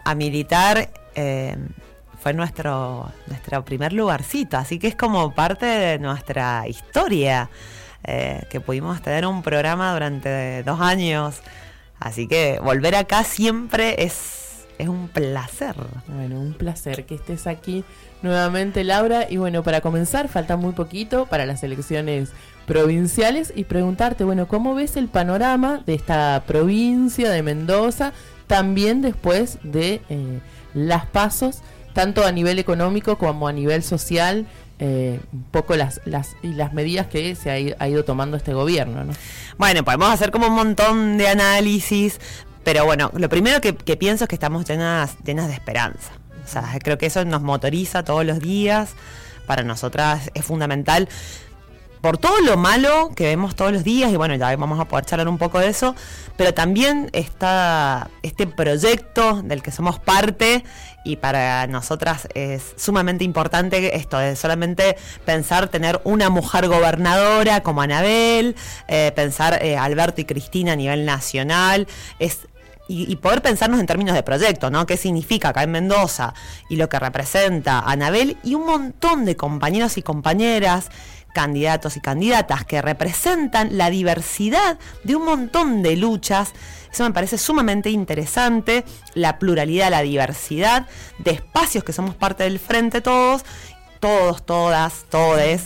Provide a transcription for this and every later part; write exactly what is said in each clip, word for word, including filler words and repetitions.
a militar eh, fue nuestro, nuestro primer lugarcito, así que es como parte de nuestra historia, eh, que pudimos tener un programa durante dos años, así que volver acá siempre es, es un placer. Bueno, un placer que estés aquí nuevamente, Laura, y bueno, para comenzar, falta muy poquito para las elecciones provinciales y preguntarte, bueno, ¿cómo ves el panorama de esta provincia de Mendoza, también después de eh, las pasos, tanto a nivel económico como a nivel social, eh, un poco las, las, y las medidas que se ha ido, ha ido tomando este gobierno, ¿no? Bueno, podemos hacer como un montón de análisis, pero bueno, lo primero que, que pienso es que estamos llenas, llenas de esperanza. O sea, creo que eso nos motoriza todos los días. Para nosotras es fundamental, por todo lo malo que vemos todos los días, y bueno, ya vamos a poder charlar un poco de eso, pero también está este proyecto del que somos parte, y para nosotras es sumamente importante esto de solamente pensar tener una mujer gobernadora como Anabel, eh, pensar eh, Alberto y Cristina a nivel nacional, es Y, y poder pensarnos en términos de proyecto, ¿no? ¿Qué significa acá en Mendoza y lo que representa Anabel y un montón de compañeros y compañeras, candidatos y candidatas que representan la diversidad de un montón de luchas? Eso me parece sumamente interesante, la pluralidad, la diversidad de espacios que somos parte del frente todos, todos, todas, todes,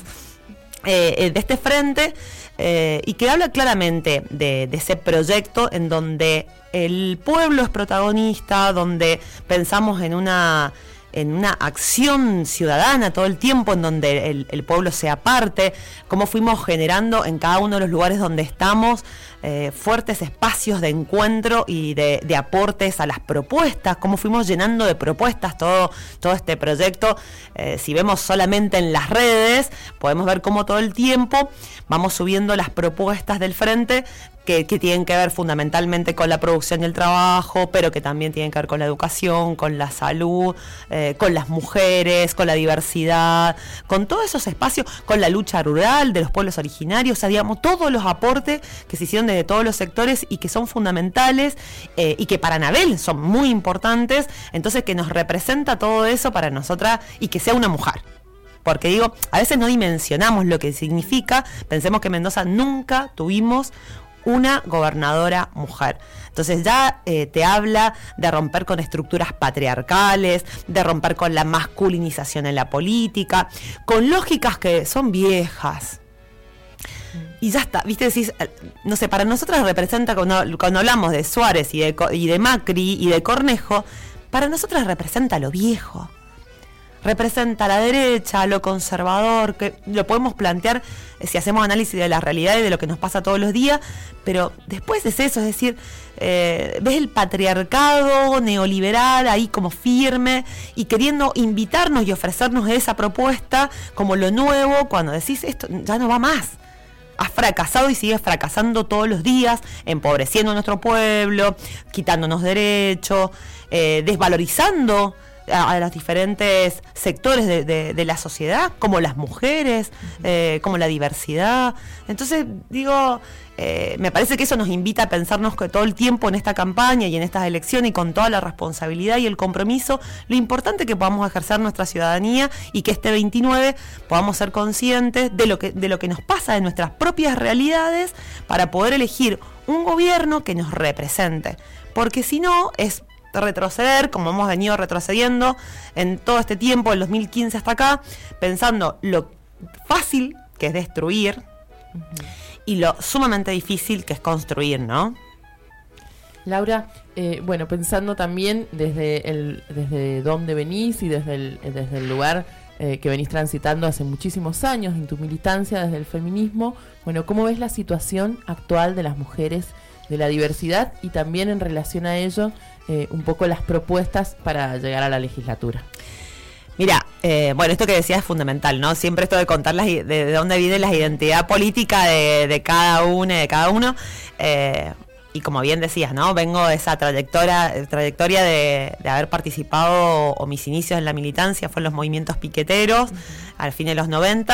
eh, de este frente, eh, y que habla claramente de, de ese proyecto en donde el pueblo es protagonista, donde pensamos en una, en una acción ciudadana todo el tiempo, en donde el, el pueblo sea parte, cómo fuimos generando en cada uno de los lugares donde estamos eh, fuertes espacios de encuentro y de, de aportes a las propuestas, cómo fuimos llenando de propuestas todo, todo este proyecto. Eh, si vemos solamente en las redes, podemos ver cómo todo el tiempo vamos subiendo las propuestas del frente, Que, que tienen que ver fundamentalmente con la producción y el trabajo, pero que también tienen que ver con la educación, con la salud, eh, con las mujeres, con la diversidad, con todos esos espacios, con la lucha rural de los pueblos originarios, o sea, digamos, todos los aportes que se hicieron desde todos los sectores y que son fundamentales, eh, y que para Anabel son muy importantes, entonces que nos representa todo eso para nosotras y que sea una mujer. Porque digo, a veces no dimensionamos lo que significa, pensemos que en Mendoza nunca tuvimos una gobernadora mujer. Entonces ya eh, te habla de romper con estructuras patriarcales, de romper con la masculinización en la política, con lógicas que son viejas. Y ya está, viste, decís, no sé, para nosotros representa, cuando, cuando hablamos de Suárez y de, y de Macri y de Cornejo, para nosotros representa lo viejo. Representa a la derecha, lo conservador, que lo podemos plantear eh, si hacemos análisis de la realidad y de lo que nos pasa todos los días, pero después es eso, es decir, eh, ves el patriarcado neoliberal ahí como firme y queriendo invitarnos y ofrecernos esa propuesta como lo nuevo, cuando decís esto ya no va más. Has fracasado y sigues fracasando todos los días, empobreciendo a nuestro pueblo, quitándonos derechos, eh, desvalorizando a los diferentes sectores de, de, de la sociedad, como las mujeres, eh, como la diversidad. Entonces, digo, eh, me parece que eso nos invita a pensarnos que todo el tiempo en esta campaña y en estas elecciones y con toda la responsabilidad y el compromiso, lo importante que podamos ejercer nuestra ciudadanía y que este veintinueve podamos ser conscientes de lo que, de lo que nos pasa, de nuestras propias realidades, para poder elegir un gobierno que nos represente. Porque si no, es retroceder, como hemos venido retrocediendo en todo este tiempo, del dos mil quince hasta acá, pensando lo fácil que es destruir, uh-huh, y lo sumamente difícil que es construir, ¿no? Laura, eh, bueno, pensando también desde el desde dónde venís y desde el, desde el lugar eh, que venís transitando hace muchísimos años en tu militancia desde el feminismo, bueno, ¿cómo ves la situación actual de las mujeres, de la diversidad y también en relación a ello, Eh, un poco las propuestas para llegar a la legislatura? Mira, eh, bueno, esto que decías es fundamental, ¿no? Siempre esto de contar las, de, de dónde viene la identidad política de, de cada una, de cada uno. Eh, y como bien decías, ¿no? Vengo de esa trayectoria, trayectoria de, de haber participado, o mis inicios en la militancia fueron los movimientos piqueteros, uh-huh, al fin de los noventa.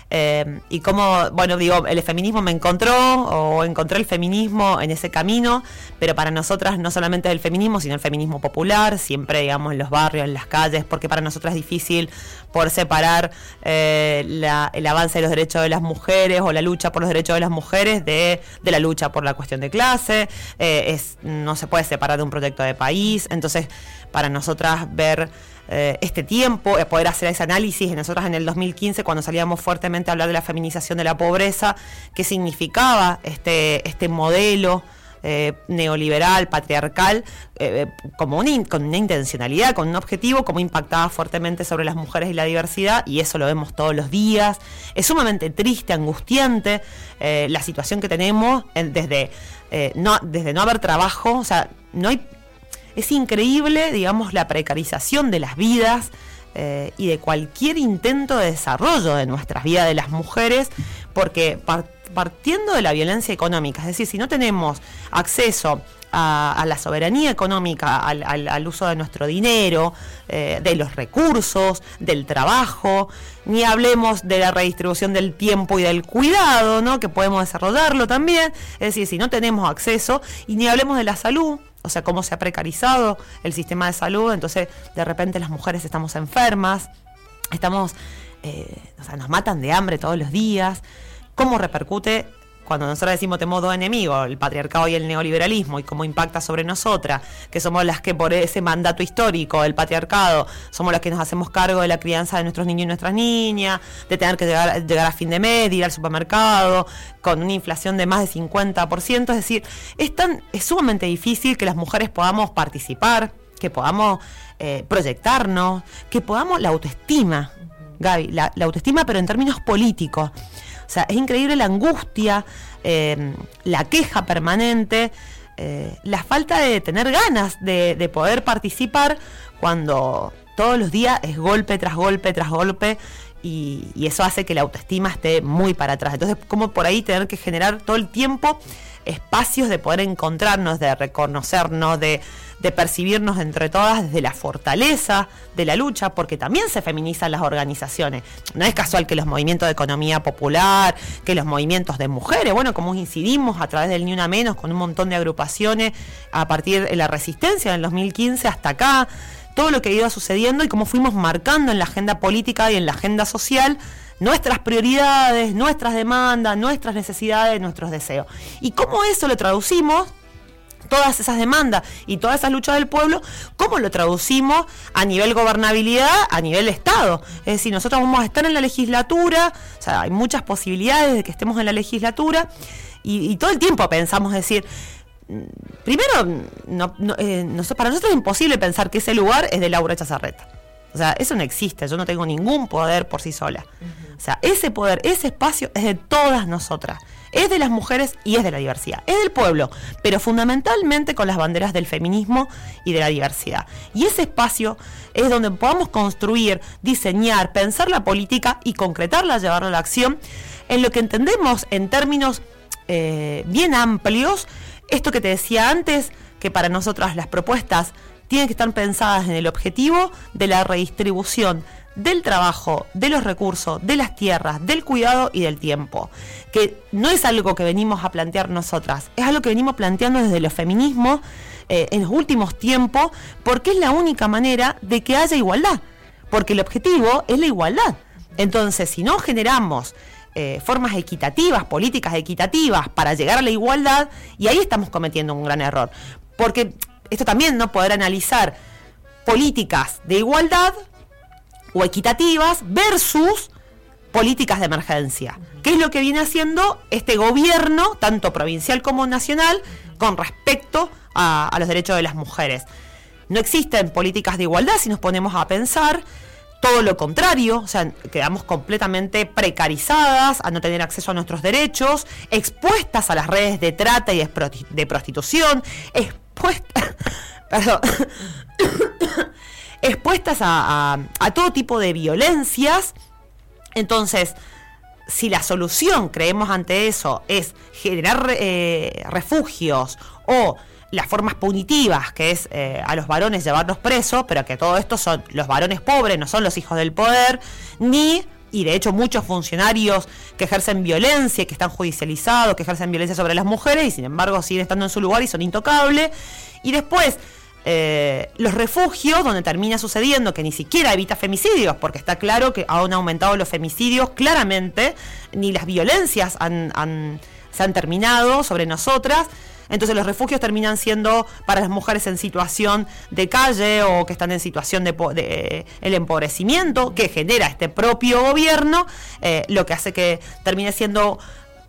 Eh, y como, bueno, digo, el feminismo me encontró, o encontré el feminismo en ese camino, pero para nosotras no solamente el feminismo, sino el feminismo popular, siempre, digamos, en los barrios, en las calles, porque para nosotras es difícil poder separar eh, la, el avance de los derechos de las mujeres o la lucha por los derechos de las mujeres de, de la lucha por la cuestión de clase. Eh, es, no se puede separar de un proyecto de país. Entonces, para nosotras ver Eh, este tiempo, eh, poder hacer ese análisis, nosotras en el dos mil quince, cuando salíamos fuertemente a hablar de la feminización de la pobreza, qué significaba este, este modelo eh, neoliberal, patriarcal, eh, como una, con una intencionalidad, con un objetivo, cómo impactaba fuertemente sobre las mujeres y la diversidad, y eso lo vemos todos los días. Es sumamente triste, angustiante eh, la situación que tenemos en, desde, eh, no, desde no haber trabajo, o sea, no hay... Es increíble, digamos, la precarización de las vidas eh, y de cualquier intento de desarrollo de nuestras vidas de las mujeres, porque par- partiendo de la violencia económica, es decir, si no tenemos acceso a, a la soberanía económica, al, al, al uso de nuestro dinero, eh, de los recursos, del trabajo, ni hablemos de la redistribución del tiempo y del cuidado, ¿no?, que podemos desarrollarlo también, es decir, si no tenemos acceso, y ni hablemos de la salud, o sea, cómo se ha precarizado el sistema de salud, entonces de repente las mujeres estamos enfermas, estamos, eh, o sea, nos matan de hambre todos los días. ¿Cómo repercute cuando nosotros decimos tenemos dos enemigos, el patriarcado y el neoliberalismo, y cómo impacta sobre nosotras, que somos las que por ese mandato histórico del patriarcado, somos las que nos hacemos cargo de la crianza de nuestros niños y nuestras niñas, de tener que llegar, llegar a fin de mes, de ir al supermercado, con una inflación de más de cincuenta por ciento, es decir, es, tan, es sumamente difícil que las mujeres podamos participar, que podamos eh, proyectarnos, que podamos la autoestima, Gaby, la, la autoestima, pero en términos políticos. O sea, es increíble la angustia, eh, la queja permanente, eh, la falta de tener ganas de, de poder participar cuando todos los días es golpe tras golpe tras golpe, y, y eso hace que la autoestima esté muy para atrás. Entonces, como por ahí tener que generar todo el tiempo espacios de poder encontrarnos, de reconocernos, de, de percibirnos entre todas desde la fortaleza de la lucha, porque también se feminizan las organizaciones. No es casual que los movimientos de economía popular, que los movimientos de mujeres, bueno, como incidimos a través del Ni Una Menos con un montón de agrupaciones a partir de la resistencia del dos mil quince hasta acá, todo lo que iba sucediendo y cómo fuimos marcando en la agenda política y en la agenda social nuestras prioridades, nuestras demandas, nuestras necesidades, nuestros deseos. Y cómo eso lo traducimos, todas esas demandas y todas esas luchas del pueblo, cómo lo traducimos a nivel gobernabilidad, a nivel Estado. Es decir, nosotros vamos a estar en la legislatura, o sea, hay muchas posibilidades de que estemos en la legislatura, y, y todo el tiempo pensamos, decir, primero, no, no, eh, no, para nosotros es imposible pensar que ese lugar es de Laura Chazarreta. O sea, eso no existe, yo no tengo ningún poder por sí sola. Uh-huh. O sea, ese poder, ese espacio es de todas nosotras, es de las mujeres y es de la diversidad, es del pueblo, pero fundamentalmente con las banderas del feminismo y de la diversidad. Y ese espacio es donde podamos construir, diseñar, pensar la política y concretarla, llevarla a la acción, en lo que entendemos en términos eh, bien amplios, esto que te decía antes, que para nosotras las propuestas tienen que estar pensadas en el objetivo de la redistribución del trabajo, de los recursos, de las tierras, del cuidado y del tiempo. Que no es algo que venimos a plantear nosotras, es algo que venimos planteando desde los feminismos eh, en los últimos tiempos, porque es la única manera de que haya igualdad, porque el objetivo es la igualdad. Entonces, si no generamos eh, formas equitativas, políticas equitativas para llegar a la igualdad, y ahí estamos cometiendo un gran error, porque esto también, no poder analizar políticas de igualdad o equitativas versus políticas de emergencia, que es lo que viene haciendo este gobierno, tanto provincial como nacional, con respecto a, a los derechos de las mujeres. No existen políticas de igualdad si nos ponemos a pensar, todo lo contrario, o sea, quedamos completamente precarizadas, a no tener acceso a nuestros derechos, expuestas a las redes de trata y de prostitución, expuestas, perdón, expuestas a, a, a todo tipo de violencias. Entonces, si la solución, creemos ante eso, es generar eh, refugios o las formas punitivas, que es eh, a los varones llevarlos presos, pero que todo esto son los varones pobres, no son los hijos del poder, ni y de hecho muchos funcionarios que ejercen violencia, que están judicializados, que ejercen violencia sobre las mujeres y sin embargo siguen estando en su lugar y son intocables. Y después eh, los refugios, donde termina sucediendo que ni siquiera evita femicidios, porque está claro que han aumentado los femicidios claramente, ni las violencias han, han, se han terminado sobre nosotras. Entonces los refugios terminan siendo para las mujeres en situación de calle o que están en situación de, de eh, el empobrecimiento que genera este propio gobierno, eh, lo que hace que termine siendo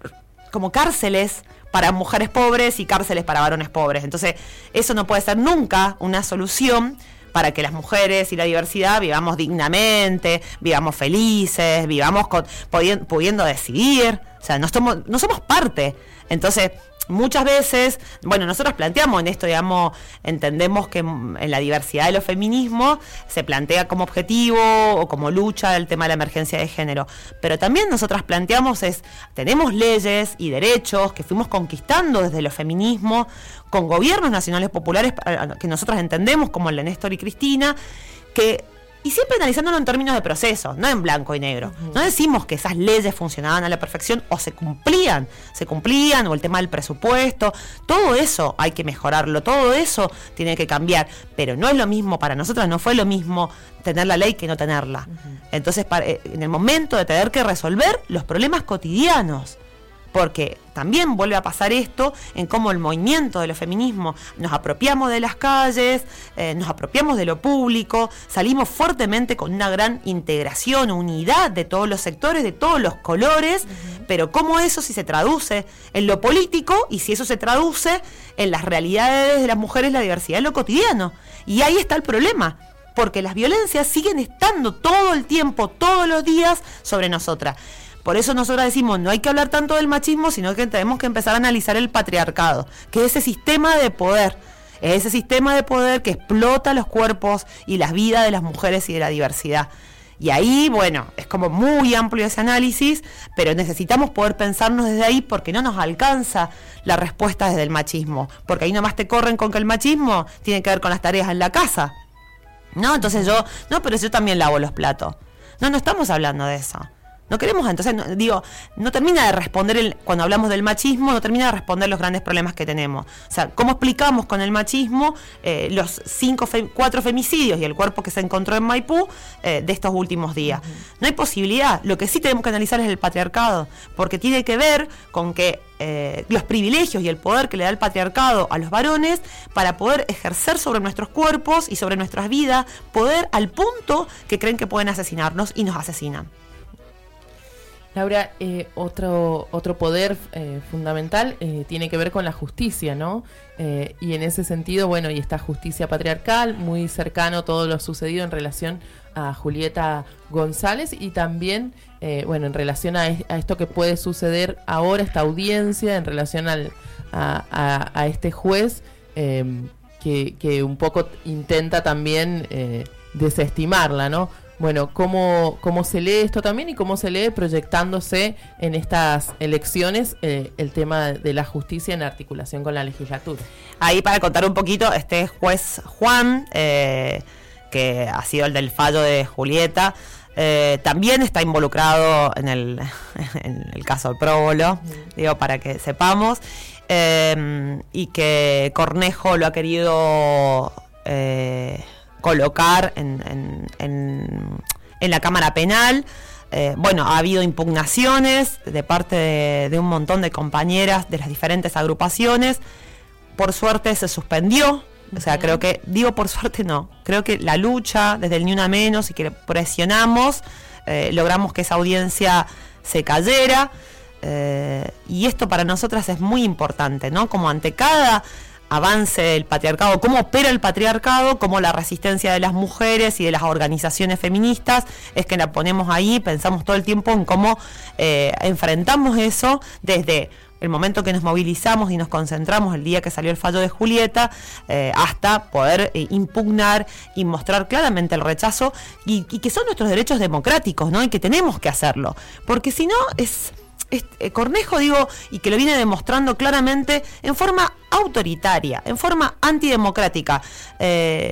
como cárceles para mujeres pobres y cárceles para varones pobres. Entonces eso no puede ser nunca una solución para que las mujeres y la diversidad vivamos dignamente, vivamos felices, vivamos con, pudi- pudiendo decidir. O sea, no somos, no somos parte. Entonces, muchas veces, bueno, nosotros planteamos en esto, digamos, entendemos que en la diversidad de los feminismos se plantea como objetivo o como lucha el tema de la emergencia de género, pero también nosotras planteamos es, tenemos leyes y derechos que fuimos conquistando desde los feminismos con gobiernos nacionales populares que nosotros entendemos como el de Néstor y Cristina, que y siempre analizándolo en términos de procesos, no en blanco y negro. Uh-huh. No decimos que esas leyes funcionaban a la perfección o se cumplían, se cumplían, o el tema del presupuesto, todo eso hay que mejorarlo, todo eso tiene que cambiar, pero no es lo mismo, para nosotros no fue lo mismo tener la ley que no tenerla. Uh-huh. Entonces, para, en el momento de tener que resolver los problemas cotidianos, porque también vuelve a pasar esto en cómo el movimiento de los feminismos nos apropiamos de las calles, eh, nos apropiamos de lo público, salimos fuertemente con una gran integración, unidad de todos los sectores, de todos los colores, uh-huh. pero cómo eso si se traduce en lo político y si eso se traduce en las realidades de las mujeres, la diversidad en lo cotidiano. Y ahí está el problema, porque las violencias siguen estando todo el tiempo, todos los días sobre nosotras. Por eso nosotros decimos, no hay que hablar tanto del machismo, sino que tenemos que empezar a analizar el patriarcado, que es ese sistema de poder, es ese sistema de poder que explota los cuerpos y las vidas de las mujeres y de la diversidad. Y ahí, bueno, es como muy amplio ese análisis, pero necesitamos poder pensarnos desde ahí porque no nos alcanza la respuesta desde el machismo, porque ahí nomás te corren con que el machismo tiene que ver con las tareas en la casa, ¿no? Entonces yo, no, pero yo también lavo los platos. No, no estamos hablando de eso. No queremos, entonces, no, digo, no termina de responder, el, cuando hablamos del machismo, no termina de responder los grandes problemas que tenemos. O sea, ¿cómo explicamos con el machismo eh, los cinco, fe, cuatro femicidios y el cuerpo que se encontró en Maipú eh, de estos últimos días? Uh-huh. No hay posibilidad. Lo que sí tenemos que analizar es el patriarcado, porque tiene que ver con que eh, los privilegios y el poder que le da el patriarcado a los varones para poder ejercer sobre nuestros cuerpos y sobre nuestras vidas, poder al punto que creen que pueden asesinarnos y nos asesinan. Laura, eh, otro otro poder eh, fundamental eh, tiene que ver con la justicia, ¿no? Eh, y en ese sentido, bueno, y esta justicia patriarcal, muy cercano todo lo sucedido en relación a Julieta González y también, eh, bueno, en relación a, es, a esto que puede suceder ahora, esta audiencia, en relación al, a, a, a este juez eh, que, que un poco intenta también eh, desestimarla, ¿no? Bueno, ¿cómo, cómo se lee esto también y cómo se lee proyectándose en estas elecciones eh, el tema de la justicia en articulación con la legislatura? Ahí para contar un poquito, este juez Juan, eh, que ha sido el del fallo de Julieta, eh, también está involucrado en el, en el caso del próbolo, uh-huh. digo, para que sepamos, eh, y que Cornejo lo ha querido... Eh, colocar en, en, en, en la Cámara Penal. Eh, bueno, ha habido impugnaciones de parte de, de un montón de compañeras de las diferentes agrupaciones. Por suerte se suspendió. O sea, uh-huh. creo que, digo por suerte no, creo que la lucha desde el Ni Una Menos y que presionamos, eh, logramos que esa audiencia se cayera. Eh, y esto para nosotras es muy importante, ¿no? Como ante cada avance del patriarcado, cómo opera el patriarcado, cómo la resistencia de las mujeres y de las organizaciones feministas es que la ponemos ahí, pensamos todo el tiempo en cómo eh, enfrentamos eso desde el momento que nos movilizamos y nos concentramos el día que salió el fallo de Julieta, eh, hasta poder eh, impugnar y mostrar claramente el rechazo y, y que son nuestros derechos democráticos, ¿no? Y que tenemos que hacerlo, porque si no es... Este, Cornejo, digo, y que lo viene demostrando claramente en forma autoritaria, en forma antidemocrática, eh,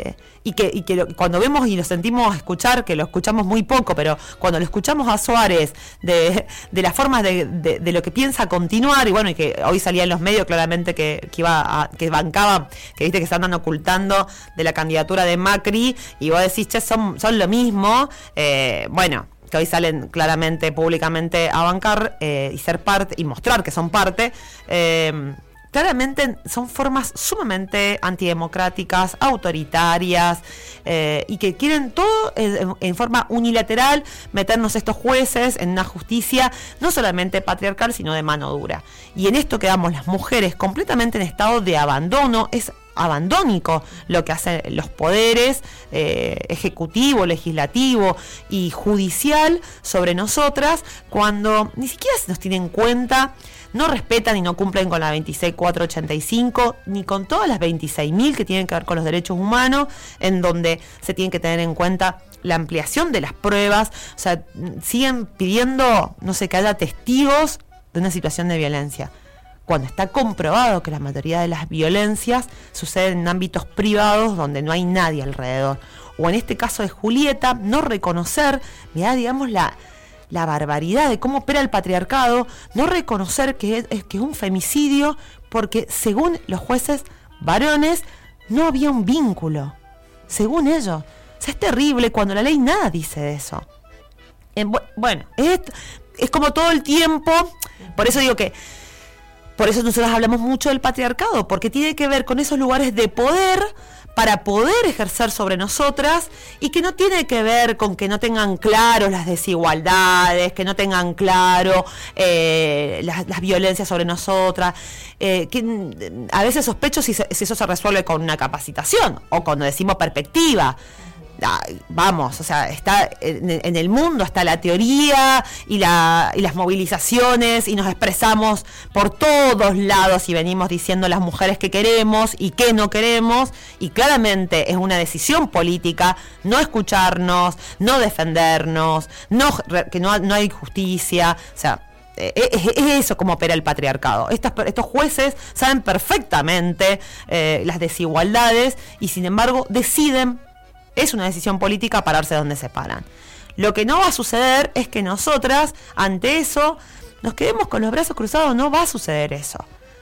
y que, y que lo, cuando vemos y lo sentimos escuchar, que lo escuchamos muy poco, pero cuando lo escuchamos a Suárez, de, de las formas de, de, de lo que piensa continuar, y bueno, y que hoy salía en los medios claramente que, que iba a, que bancaba, que viste que se andan ocultando de la candidatura de Macri, y vos decís, che, son, son lo mismo, eh, bueno, que hoy salen claramente, públicamente a bancar eh, y ser parte, y mostrar que son parte, eh, claramente son formas sumamente antidemocráticas, autoritarias, eh, y que quieren todo en, en forma unilateral meternos estos jueces en una justicia no solamente patriarcal, sino de mano dura. Y en esto quedamos las mujeres completamente en estado de abandono. Es abandónico lo que hacen los poderes eh, ejecutivo, legislativo y judicial sobre nosotras, cuando ni siquiera se nos tienen en cuenta, no respetan y no cumplen con la veintiséis mil cuatrocientos ochenta y cinco, ni con todas las veintiséis mil que tienen que ver con los derechos humanos, en donde se tienen que tener en cuenta la ampliación de las pruebas. O sea, siguen pidiendo, no sé, que haya testigos de una situación de violencia, cuando está comprobado que la mayoría de las violencias suceden en ámbitos privados donde no hay nadie alrededor. O en este caso de Julieta, no reconocer, mirá, digamos, la, la barbaridad de cómo opera el patriarcado, no reconocer que es, es, que es un femicidio, porque según los jueces varones no había un vínculo, según ellos. O sea, es terrible, cuando la ley nada dice de eso. Eh, bueno, es, es como todo el tiempo, por eso digo que Por eso nosotros hablamos mucho del patriarcado, porque tiene que ver con esos lugares de poder para poder ejercer sobre nosotras, y que no tiene que ver con que no tengan claro las desigualdades, que no tengan claro eh, las, las violencias sobre nosotras, eh, que a veces sospecho si, se, si eso se resuelve con una capacitación o cuando decimos perspectiva. Vamos, o sea, está en, en el mundo está la teoría y, la, y las movilizaciones, y nos expresamos por todos lados y venimos diciendo las mujeres que queremos y que no queremos, y claramente es una decisión política no escucharnos, no defendernos, no, que no, no hay justicia. O sea, es, es eso como opera el patriarcado. Estos, estos jueces saben perfectamente eh, las desigualdades, y sin embargo deciden. Es una decisión política pararse donde se paran. Lo que no va a suceder es que nosotras, ante eso, nos quedemos con los brazos cruzados. No va a suceder eso.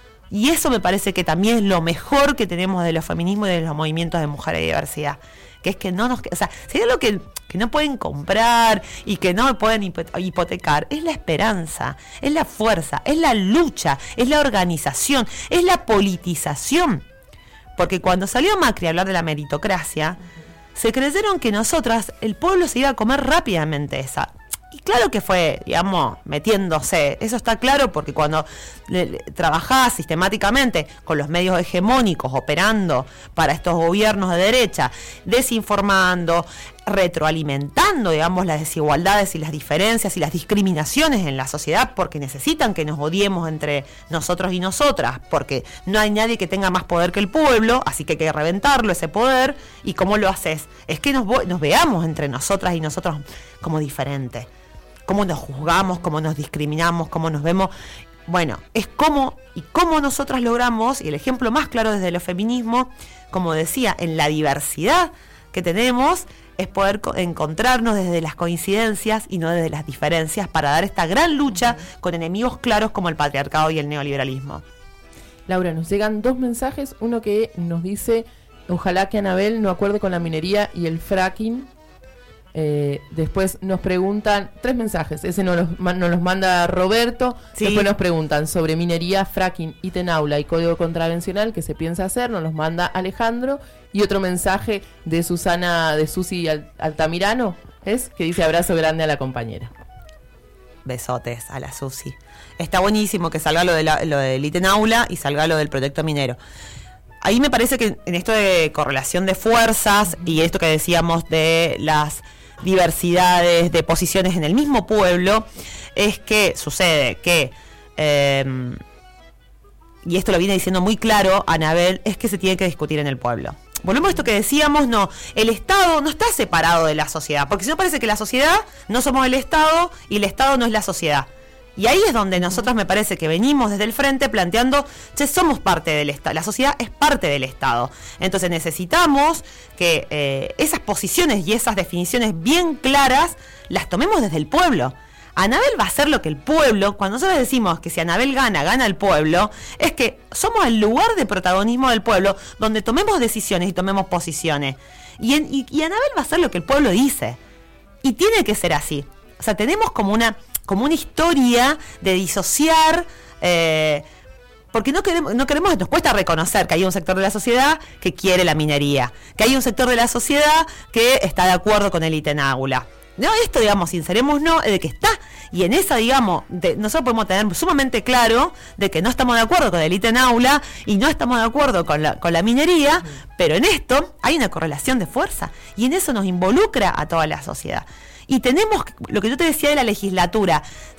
Y eso me parece que también es lo mejor que tenemos de los feminismos y de los movimientos de mujeres y diversidad. Que es que no nos... O sea, si hay algo que, que no pueden comprar y que no pueden hipotecar, es la esperanza, es la fuerza, es la lucha, es la organización, es la politización. Porque cuando salió Macri a hablar de la meritocracia, se creyeron que nosotras, el pueblo se iba a comer rápidamente esa. Y claro que fue, digamos, metiéndose. Eso está claro, porque cuando le, le, trabajás sistemáticamente con los medios hegemónicos, operando para estos gobiernos de derecha, desinformando, retroalimentando, digamos, las desigualdades y las diferencias y las discriminaciones en la sociedad, porque necesitan que nos odiemos entre nosotros y nosotras, porque no hay nadie que tenga más poder que el pueblo, así que hay que reventarlo, ese poder. ¿Y cómo lo haces? Es que nos, nos veamos entre nosotras y nosotros como diferentes. Cómo nos juzgamos, cómo nos discriminamos, cómo nos vemos. Bueno, es cómo y cómo nosotras logramos, y el ejemplo más claro desde el feminismo, como decía, en la diversidad que tenemos, es poder co- encontrarnos desde las coincidencias y no desde las diferencias, para dar esta gran lucha con enemigos claros como el patriarcado y el neoliberalismo. Laura, nos llegan dos mensajes, uno que nos dice: ojalá que Anabel no acuerde con la minería y el fracking. Eh, después nos preguntan, tres mensajes, ese nos los, nos los manda Roberto. Sí. Después nos preguntan sobre minería, fracking, ítem aula y código contravencional que se piensa hacer, nos los manda Alejandro. Y otro mensaje de Susana, de Susi Altamirano, es que dice: abrazo grande a la compañera. Besotes a la Susi. Está buenísimo que salga lo, de la, lo del ítem aula y salga lo del proyecto minero. Ahí me parece que en esto de correlación de fuerzas y esto que decíamos de las diversidades de posiciones en el mismo pueblo, es que sucede que, eh, y esto lo viene diciendo muy claro Anabel, es que se tiene que discutir en el pueblo. Volvemos a esto que decíamos, no, el Estado no está separado de la sociedad, porque si no parece que la sociedad no somos el Estado y el Estado no es la sociedad. Y ahí es donde nosotros me parece que venimos desde el frente planteando, che, somos parte del Estado, la sociedad es parte del Estado. Entonces necesitamos que eh, esas posiciones y esas definiciones bien claras las tomemos desde el pueblo. Anabel va a hacer lo que el pueblo, cuando nosotros decimos que si Anabel gana, gana el pueblo, es que somos el lugar de protagonismo del pueblo, donde tomemos decisiones y tomemos posiciones. Y, en, y, y Anabel va a hacer lo que el pueblo dice. Y tiene que ser así. O sea, tenemos como una... como una historia de disociar, eh, porque no queremos, no queremos, nos cuesta reconocer que hay un sector de la sociedad que quiere la minería, que hay un sector de la sociedad que está de acuerdo con el ítem águla. No, esto, digamos, sincerémonos, de que está, y en esa, digamos, de, nosotros podemos tener sumamente claro de que no estamos de acuerdo con el ítem aula y no estamos de acuerdo con la, con la minería, uh-huh. Pero en esto hay una correlación de fuerza, y en eso nos involucra a toda la sociedad. Y tenemos, lo que yo te decía de la legislatura,